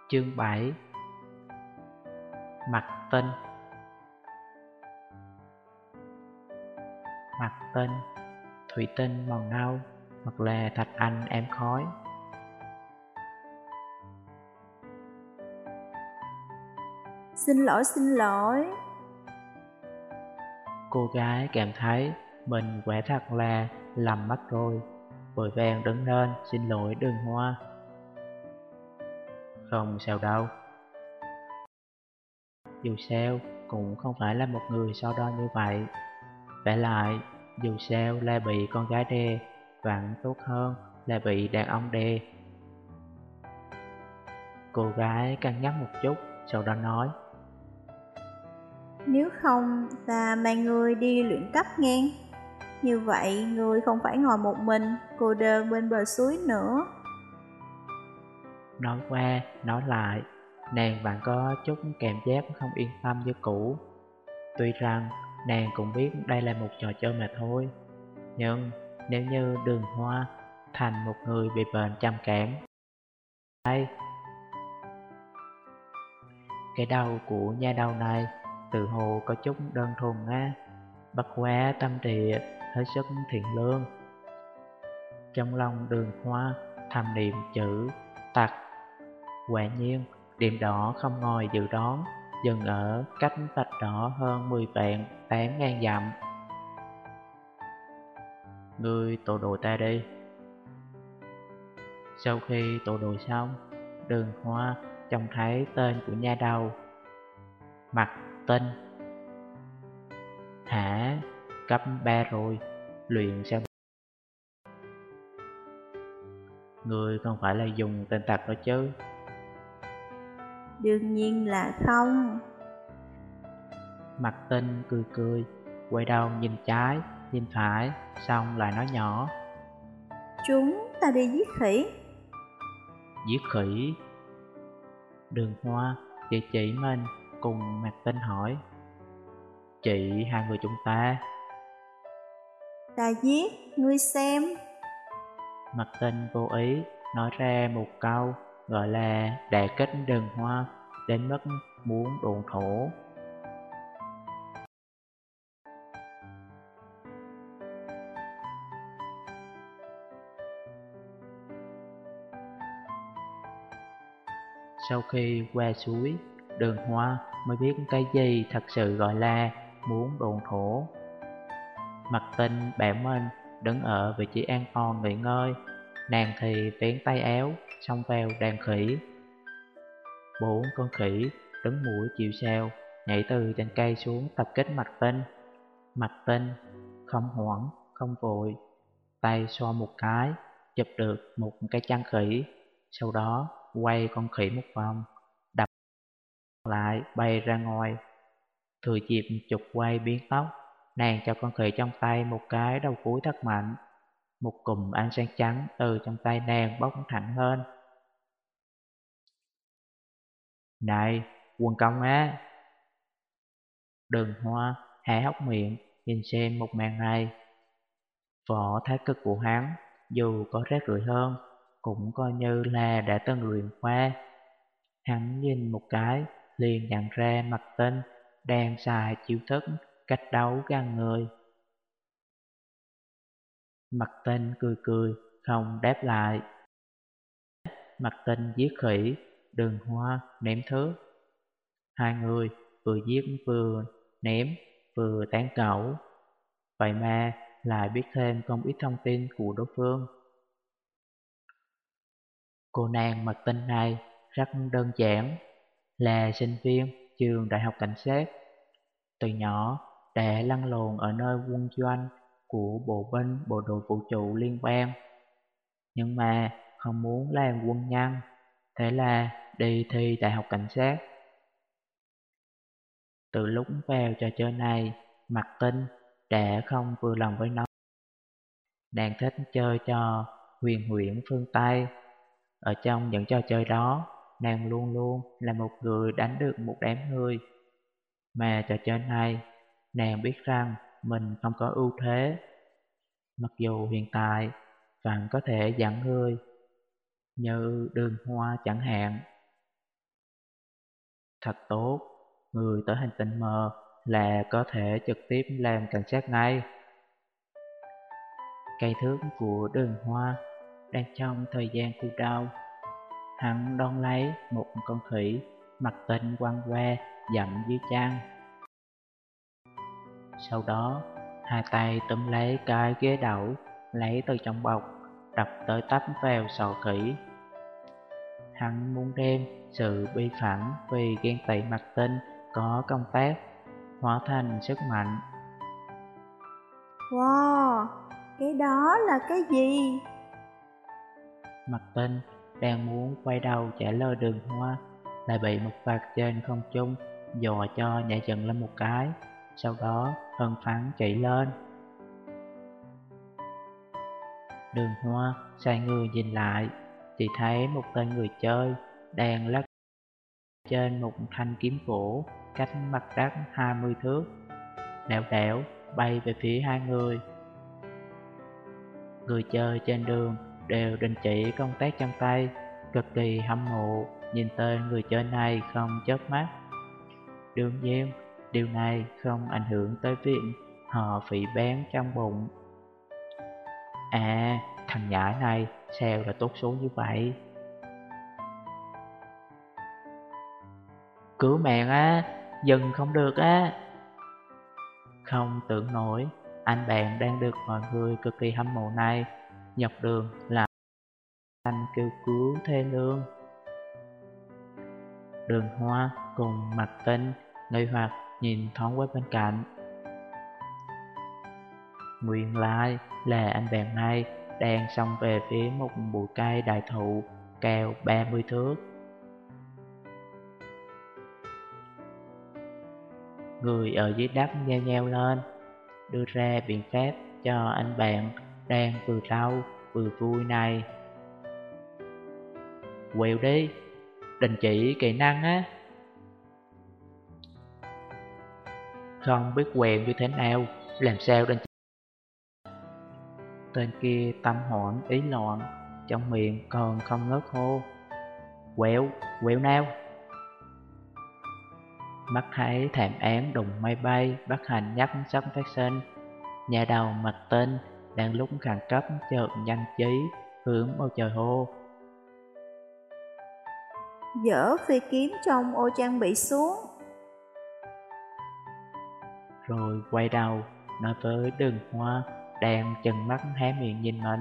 Chương 7. Mặt tinh. Mặt tinh, thủy tinh màu nâu, hoặc là thạch anh ám khói. Xin lỗi. Cô gái cảm thấy mình quả thật là lầm mất rồi, vội vàng đứng lên xin lỗi Đường Hoa. Không sao đâu, dù sao cũng không phải là một người so đo như vậy. Vả lại, dù sao là bị con gái đè vẫn tốt hơn là bị đàn ông đè. Cô gái cân nhắc một chút, sau đó nói: Nếu không ta mang người đi luyện cấp ngang. Như vậy người không phải ngồi một mình cô đơn bên bờ suối nữa. Nói qua, nói lại, nàng vẫn có chút cảm giác không yên tâm như cũ. Tuy rằng nàng cũng biết đây là một trò chơi mà thôi, nhưng nếu như Đường Hoa thành một người bị bệnh trầm cảm, hay cái đầu của nha đầu này tự hồ có chút đơn thuần á, bất quá tâm địa hết sức thiện lương. Trong lòng Đường Hoa thầm niệm chữ tặc. Quả nhiên, điểm đỏ không ngồi dự đoán, dừng ở cách vạch đỏ hơn 10 vạn 8.000 dặm. Ngươi tổ đội ta đi. Sau khi tổ đội xong, Đường Hoa trông thấy tên của nha đầu: Mặt Tinh. Hả? Cấp 3 rồi, luyện sao? Ngươi không phải là dùng tên tặc đó chứ? Đương nhiên là không. Mặt Tinh cười cười, quay đầu nhìn trái, nhìn phải, xong lại nói nhỏ: Chúng ta đi giết khỉ. Giết khỉ? Đường Hoa chỉ mình cùng Mặt Tinh hỏi: Chị hai người chúng ta? Ta giết, ngươi xem. Mặt Tinh vô ý nói ra một câu gọi là đả kích Đường Hoa đến mức muốn độn thổ. Sau khi qua suối, Đường Hoa mới biết cái gì thật sự gọi là muốn độn thổ. Mặt Tinh bảo mình đứng ở vị trí an toàn nghỉ ngơi, nàng thì vén tay áo xông vào đàn khỉ. 4 con khỉ đứng mũi chịu sào nhảy từ trên cây xuống tập kích Mặt Tinh. Mặt Tinh không hoảng không vội, tay xoa một cái chụp được một cái chân khỉ, sau đó quay con khỉ một vòng, đập lại bay ra ngoài. Thừa dịp chụp quay biến tốc, nàng cho con khỉ trong tay một cái đầu cúi thật mạnh. Một cụm ánh sáng trắng từ trong tay nàng bốc thẳng lên. Này, quần công á! Đường Hoa há hốc miệng nhìn xem một màn này. Võ thái cực của hắn dù có rác rưởi hơn cũng coi như là đã từng luyện qua. Hắn nhìn một cái liền nhận ra Mặt Tinh đang xài chiêu thức cách đấu gan người. Mặt Tinh cười cười không đáp lại. Mặt Tinh giết khỉ, Đường Hoa ném thước. Hai người vừa giết vừa ném vừa tán cẩu, vậy mà lại biết thêm không ít thông tin của đối phương. Cô nàng Mặt Tinh này rất đơn giản, là sinh viên trường đại học cảnh sát. Từ nhỏ đã lăn lộn ở nơi quân doanh của bộ binh bộ đội vũ trụ liên bang, nhưng mà không muốn làm quân nhân, thế là đi thi đại học cảnh sát. Từ lúc vào trò chơi này, Mặt Tinh đã không vừa lòng với nó. Nàng thích chơi trò huyền huyễn phương Tây. Ở trong những trò chơi đó, nàng luôn luôn là một người đánh được một đám người. Mà trò chơi này, nàng biết rằng mình không có ưu thế. Mặc dù hiện tại vẫn có thể dẫn người, như Đường Hoa chẳng hạn. Thật tốt, người tới hành tinh mờ là có thể trực tiếp làm cảnh sát ngay. Cây thước của Đường Hoa đang trong thời gian thu đau. Hắn đón lấy một con khỉ mặt tinh quăng qua dặm dưới chân. Sau đó, hai tay túm lấy cái ghế đẩu, lấy từ trong bọc, đập tới tấp vào sọ khỉ. Hắn muốn đem sự bi phẫn vì ghen tị mặt tinh có công tác hóa thành sức mạnh. Wow, cái đó là cái gì? Mặt tinh đang muốn quay đầu trả lời Đường Hoa, lại bị một vật trên không trung dò cho nhảy dựng lên một cái, sau đó hân phấn chạy lên. Đường Hoa xoay người nhìn lại, chỉ thấy một tên người chơi đang lắc trên một thanh kiếm gỗ cách mặt đất 20 thước, lẻo đẻo bay về phía hai người. Người chơi trên đường đều đình chỉ công tác trong tay, cực kỳ hâm mộ nhìn tên người chơi này không chớp mắt. Đương nhiên, điều này không ảnh hưởng tới việc họ phỉ báng trong bụng. À, thằng nhãi này sao là tốt số như vậy? Cứu mạng á, dừng không được á. Không tưởng nổi, anh bạn đang được mọi người cực kỳ hâm mộ này dọc đường là anh kêu cứu thê lương. Đường Hoa cùng Mặt Tinh nghi hoặc nhìn thoáng qua bên cạnh. Nguyên lai là anh bạn này đang xông về phía một bụi cây đại thụ cao 30 thước. Người ở dưới đất nheo nheo lên, đưa ra biện pháp cho anh bạn đang vừa đau vừa vui này. Quẹo đi, đình chỉ kỹ năng á. Không biết quẹo như thế nào, làm sao đình chỉ. Tên kia tâm hoảng ý loạn, trong miệng còn không ngớt hô. Quẹo, quẹo nào? Mắt thấy thảm án đụng máy bay bất hạnh nhất sắp phát sinh. Nhà đầu Mặt Tinh đang lúc khẩn cấp chợt nhanh trí hướng bầu trời hô. Dỡ phi kiếm trong ô trang bị xuống. Rồi quay đầu nói với Đường Hoa đang chừng mắt hé miệng nhìn mình.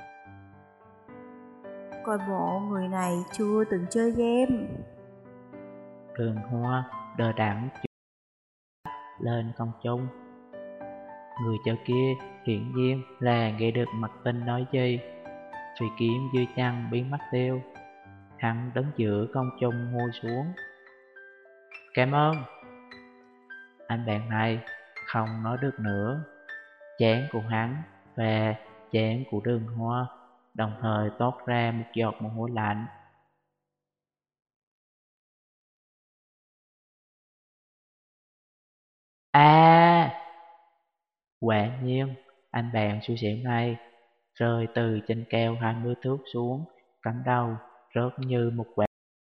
Coi bộ người này chưa từng chơi game. Đường Hoa đờ đẫn lên không trung. Người chơi kia hiển nhiên là nghe được Mặt Tinh nói gì. Phi kiếm dưới chân biến mất tiêu. Hắn đứng giữa không trung hô xuống. Cảm ơn. Anh bạn này không nói được nữa. Chán của hắn và chán của Đường Hoa đồng thời toát ra một giọt mồ hôi lạnh. Quả nhiên, anh bạn xui xẻo này rơi từ trên keo 20 thước xuống, cắm đầu rớt như một quả.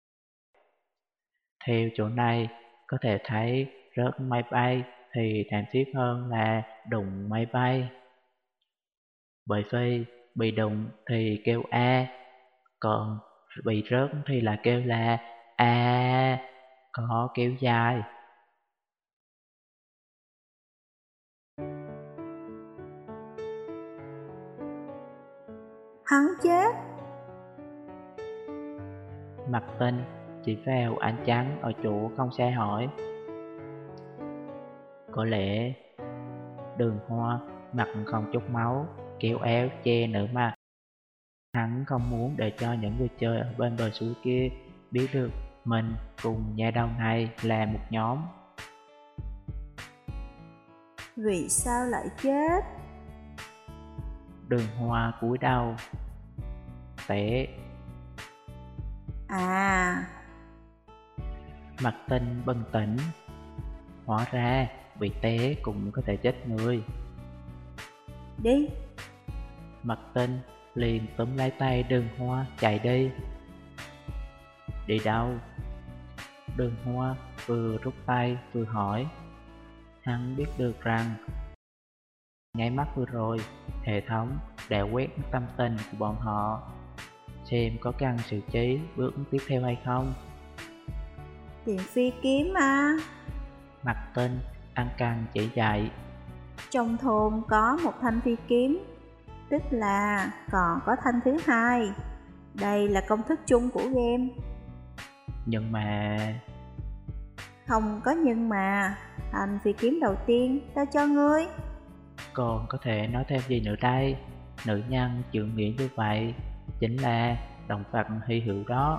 Theo chỗ này, có thể thấy rớt máy bay thì thảm thiết hơn là đụng máy bay. Bởi vì bị đụng thì kêu A, còn bị rớt thì là kêu là A, có kéo dài. Hắn chết. Mặt Tinh chỉ vào ánh trắng ở chỗ không xa hỏi. Có lẽ. Đường Hoa mặt không chút máu, kéo áo che nửa mặt. Hắn không muốn để cho những người chơi ở bên bờ suối kia biết được mình cùng nhà đầu này là một nhóm. Vì sao lại chết? Đường Hoa cúi đầu. Té. À, Mặt Tinh bừng tỉnh. Hóa ra bị té cũng có thể chết người. đi. Mặt Tinh liền túm lấy tay Đường Hoa chạy đi. Đi đâu? Đường Hoa vừa rút tay vừa hỏi. Hắn biết được rằng nháy mắt vừa rồi, hệ thống đã quét tâm tình của bọn họ, xem có cần xử trí bước tiếp theo hay không. Tiền phi kiếm à? Mặt Tinh ăn căng chỉ dạy. Trong thôn có một thanh phi kiếm, tức là còn có thanh thứ hai. Đây là công thức chung của game. Nhưng mà... Không có nhưng mà, thanh phi kiếm đầu tiên ta cho ngươi. Còn có thể nói thêm gì nữa đây? Nữ nhân trượng nghĩa như vậy chính là động vật hy hữu đó.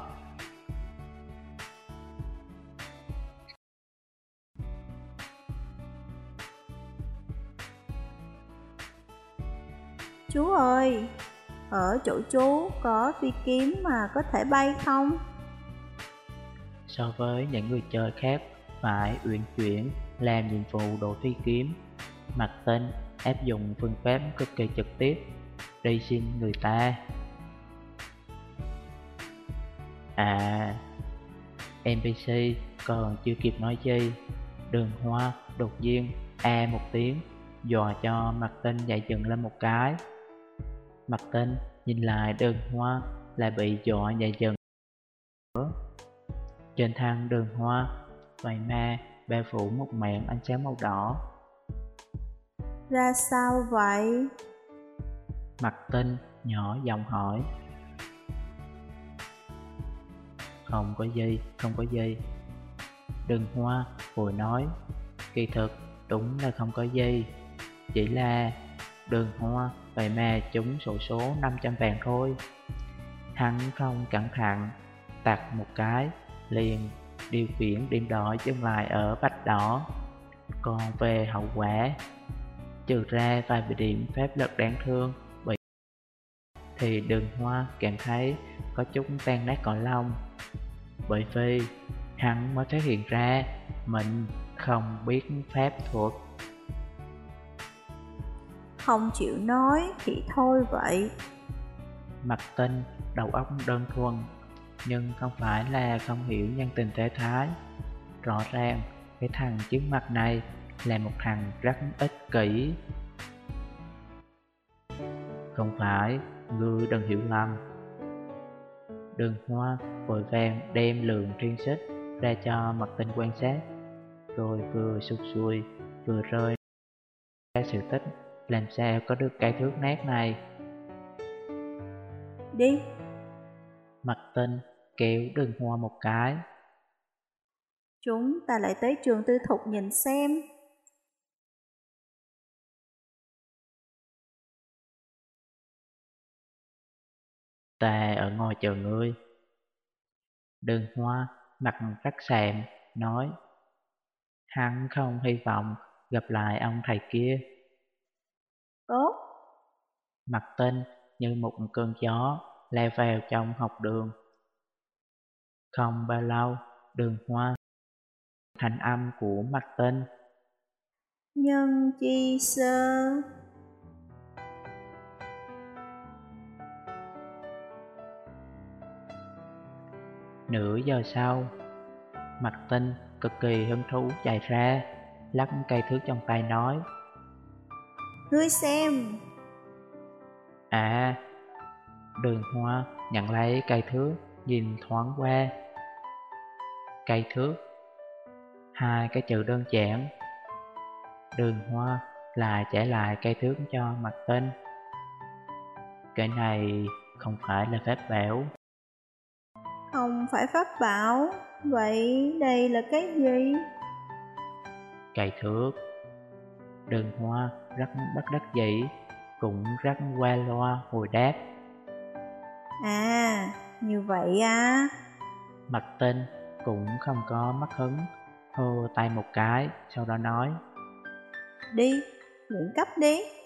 Chú ơi, ở chỗ chú có phi kiếm mà có thể bay không? So với những người chơi khác phải uyển chuyển làm nhiệm vụ đổi phi kiếm, Mặt Tinh áp dụng phương pháp cực kỳ trực tiếp đi xin người ta. À, NPC còn chưa kịp nói chi, Đường Hoa đột nhiên một tiếng, dọa cho Mặt Tinh dậy dựng lên một cái. Mặt Tinh nhìn lại Đường Hoa lại bị dọa dậy dựng. Trên thân Đường Hoa vậy mà bao phủ một mảng ánh sáng màu đỏ. Ra sao vậy? Mặt Tinh nhỏ giọng hỏi. Không có gì, không có gì. Đường Hoa vội nói. Kỳ thực đúng là không có gì, chỉ là Đường Hoa vậy mà trúng xổ số 500 vàng thôi. Hắn không cẩn thận tạt một cái liền điều khiển điểm đỏ dừng lại ở vách đỏ. Còn về hậu quả, trừ ra vài điểm pháp lực đáng thương bị, thì Đường Hoa cảm thấy có chút tan nát cõi lòng, bởi vì hắn mới phát hiện ra mình không biết pháp thuật. Không chịu nói thì thôi vậy. Mặt Tinh đầu óc đơn thuần, nhưng không phải là không hiểu nhân tình thế thái. Rõ ràng cái thằng trước mặt này là một thằng rất ích kỷ. Không phải, ngươi đừng hiểu lầm. Đường Hoa vội vàng đem lượng thiên xích ra cho Mặt Tinh quan sát, rồi vừa sụt sùi vừa rơi ra sự tích làm sao có được cái thước nát này. Đi. Mặt Tinh kéo Đường Hoa một cái. Chúng ta lại tới trường tư thục nhìn xem. Ta ở ngoài chờ ngươi. Đường Hoa mặt rất sạm nói. Hắn không hy vọng gặp lại ông thầy kia. Tốt. Mặt Tinh như một cơn gió lao vào trong học đường. Không bao lâu, Đường Hoa thành âm của Mặt Tinh. Nhân chi sơ. Nửa giờ sau, Mặt Tinh cực kỳ hứng thú chạy ra, lắc cây thước trong tay nói. Ngươi xem. À, Đường Hoa nhận lấy cây thước, nhìn thoáng qua. Cây thước, hai cái chữ đơn giản. Đường Hoa lại trả lại cây thước cho Mặt Tinh. Cái này không phải là pháp bảo. Không phải pháp bảo. Vậy đây là cái gì? Cây thước. Đường Hoa rất bất đắc dĩ, cũng rất qua loa hồi đáp. À, như vậy à. Mặt Tinh cũng không có mất hứng, hô tay một cái, sau đó nói. Đi, luyện cấp đi.